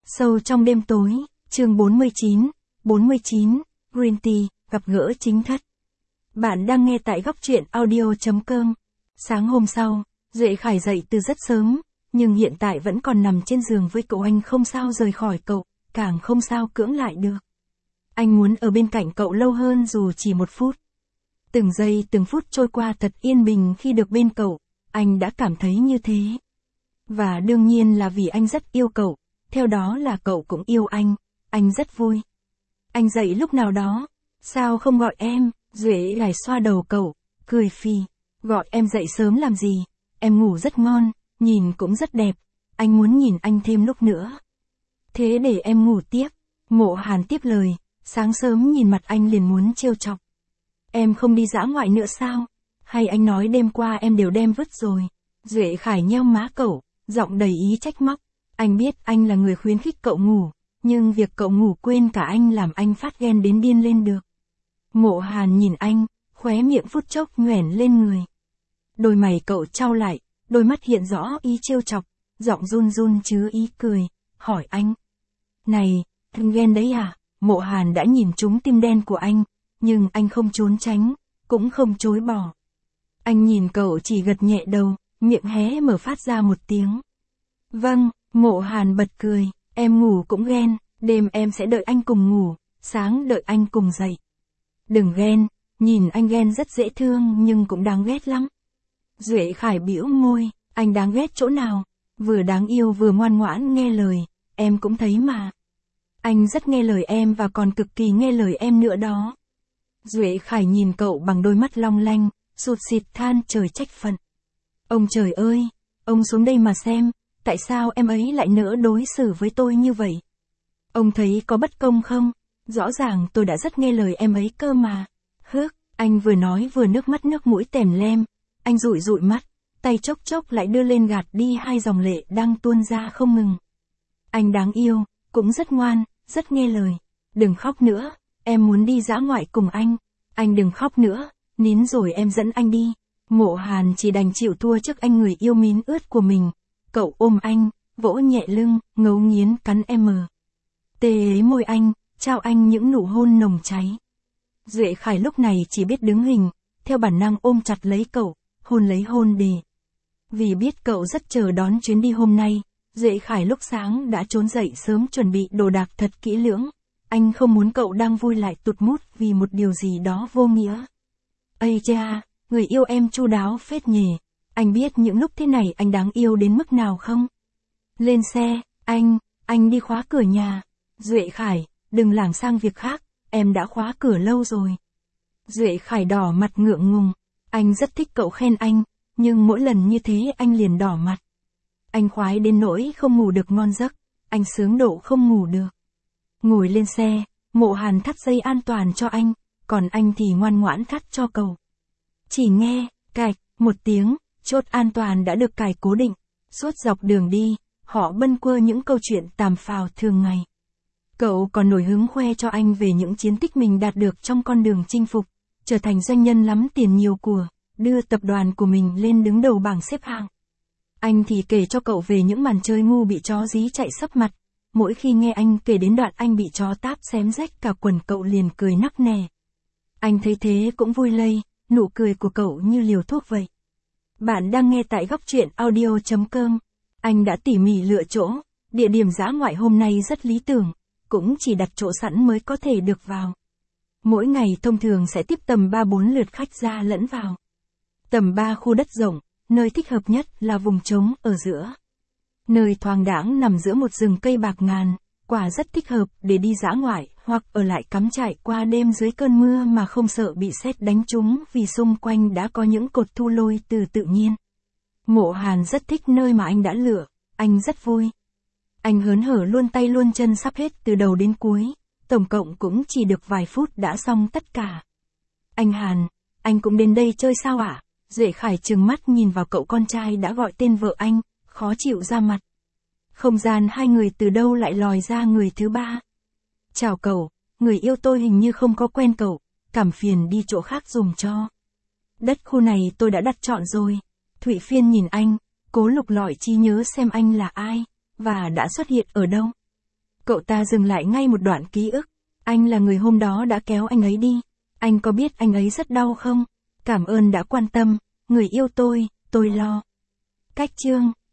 Sâu trong đêm tối, chương 49, Green Tea, gặp gỡ chính thất. Bạn đang nghe tại góc truyện audio.com. Sáng hôm sau, Duệ Khải dậy từ rất sớm, nhưng hiện tại vẫn còn nằm trên giường với cậu. Anh không sao rời khỏi cậu, càng không sao cưỡng lại được. Anh muốn ở bên cạnh cậu lâu hơn dù chỉ 1 phút. Từng giây từng phút trôi qua thật yên bình khi được bên cậu, anh đã cảm thấy như thế. Và đương nhiên là vì anh rất yêu cậu, theo đó là cậu cũng yêu anh rất vui. Anh dậy lúc nào đó, sao không gọi em? Duệ lại xoa đầu cậu, cười phì, gọi em dậy sớm làm gì, em ngủ rất ngon, nhìn cũng rất đẹp, anh muốn nhìn anh thêm lúc nữa. Thế để em ngủ tiếp, Mộ Hàn tiếp lời, sáng sớm nhìn mặt anh liền muốn trêu chọc. Em không đi dã ngoại nữa sao? Hay anh nói đêm qua em đều đem vứt rồi? Duệ Khải nheo má cậu, giọng đầy ý trách móc. Anh biết anh là người khuyến khích cậu ngủ, nhưng việc cậu ngủ quên cả anh làm anh phát ghen đến điên lên được. Mộ Hàn nhìn anh, khóe miệng phút chốc nhoẻn lên người. Đôi mày cậu chau lại, đôi mắt hiện rõ ý trêu chọc, giọng run run chứa ý cười, hỏi anh. Này, anh ghen đấy à? Mộ Hàn đã nhìn trúng tim đen của anh, nhưng anh không trốn tránh, cũng không chối bỏ. Anh nhìn cậu chỉ gật nhẹ đầu, miệng hé mở phát ra một tiếng. Vâng, Mộ Hàn bật cười, em ngủ cũng ghen, đêm em sẽ đợi anh cùng ngủ, sáng đợi anh cùng dậy. Đừng ghen, nhìn anh ghen rất dễ thương nhưng cũng đáng ghét lắm. Duệ Khải bĩu môi, anh đáng ghét chỗ nào? Vừa đáng yêu vừa ngoan ngoãn nghe lời, em cũng thấy mà. Anh rất nghe lời em và còn cực kỳ nghe lời em nữa đó. Duệ Khải nhìn cậu bằng đôi mắt long lanh, sụt sịt than trời trách phận. Ông trời ơi, ông xuống đây mà xem, tại sao em ấy lại nỡ đối xử với tôi như vậy? Ông thấy có bất công không? Rõ ràng tôi đã rất nghe lời em ấy cơ mà. Hước, anh vừa nói vừa nước mắt nước mũi tèm lem, anh dụi dụi mắt, tay chốc chốc lại đưa lên gạt đi 2 dòng lệ đang tuôn ra không ngừng. Anh đáng yêu, cũng rất ngoan, rất nghe lời. Đừng khóc nữa, em muốn đi dã ngoại cùng anh đừng khóc nữa, nín rồi em dẫn anh đi. Mộ Hàn chỉ đành chịu thua trước anh người yêu mến ướt của mình. Cậu ôm anh, vỗ nhẹ lưng, ngấu nghiến cắn tê môi anh, trao anh những nụ hôn nồng cháy. Duệ Khải lúc này chỉ biết đứng hình, theo bản năng ôm chặt lấy cậu, hôn lấy hôn đề. Vì biết cậu rất chờ đón chuyến đi hôm nay, Duệ Khải lúc sáng đã trốn dậy sớm chuẩn bị đồ đạc thật kỹ lưỡng. Anh không muốn cậu đang vui lại tụt mút vì một điều gì đó vô nghĩa. Ây cha, người yêu em chu đáo phết nhỉ. Anh biết những lúc thế này anh đáng yêu đến mức nào không? Lên xe, anh đi khóa cửa nhà. Duệ Khải, đừng lảng sang việc khác, em đã khóa cửa lâu rồi. Duệ Khải đỏ mặt ngượng ngùng, anh rất thích cậu khen anh, nhưng mỗi lần như thế anh liền đỏ mặt. Anh khoái đến nỗi không ngủ được ngon giấc, anh sướng độ không ngủ được. Ngồi lên xe, Mộ Hàn thắt dây an toàn cho anh, còn anh thì ngoan ngoãn thắt cho cậu. Chỉ nghe, cạch, một tiếng, chốt an toàn đã được cài cố định. Suốt dọc đường đi, họ bâng quơ những câu chuyện tàm phào thường ngày. Cậu còn nổi hứng khoe cho anh về những chiến tích mình đạt được trong con đường chinh phục, trở thành doanh nhân lắm tiền nhiều của, đưa tập đoàn của mình lên đứng đầu bảng xếp hạng. Anh thì kể cho cậu về những màn chơi ngu bị chó dí chạy sấp mặt. Mỗi khi nghe anh kể đến đoạn anh bị chó táp xém rách cả quần cậu liền cười nắc nẻ. Anh thấy thế cũng vui lây, nụ cười của cậu như liều thuốc vậy. Bạn đang nghe tại góc truyện audio.com. Anh đã tỉ mỉ lựa chỗ, địa điểm dã ngoại hôm nay rất lý tưởng, cũng chỉ đặt chỗ sẵn mới có thể được vào. Mỗi ngày thông thường sẽ tiếp tầm 3-4 lượt khách ra lẫn vào. Tầm 3 khu đất rộng, nơi thích hợp nhất là vùng trống ở giữa. Nơi thoáng đãng nằm giữa một rừng cây bạc ngàn, quả rất thích hợp để đi dã ngoại hoặc ở lại cắm trại qua đêm dưới cơn mưa mà không sợ bị sét đánh trúng vì xung quanh đã có những cột thu lôi từ tự nhiên. Mộ Hàn rất thích nơi mà anh đã lựa, anh rất vui. Anh hớn hở luôn tay luôn chân sắp hết từ đầu đến cuối, tổng cộng cũng chỉ được vài phút đã xong tất cả. Anh Hàn, anh cũng đến đây chơi sao ạ? Duệ Khải trừng mắt nhìn vào cậu con trai đã gọi tên vợ anh, khó chịu ra mặt. Không gian hai người từ đâu lại lòi ra người thứ ba. Chào cậu, người yêu tôi hình như không có quen cậu, cảm phiền đi chỗ khác dùm cho. Đất khu này tôi đã đặt chọn rồi. Thụy Phiên nhìn anh, cố lục lọi trí nhớ xem anh là ai, và đã xuất hiện ở đâu. Cậu ta dừng lại ngay một đoạn ký ức. Anh là người hôm đó đã kéo anh ấy đi. Anh có biết anh ấy rất đau không? Cảm ơn đã quan tâm. Người yêu tôi lo. Cách chương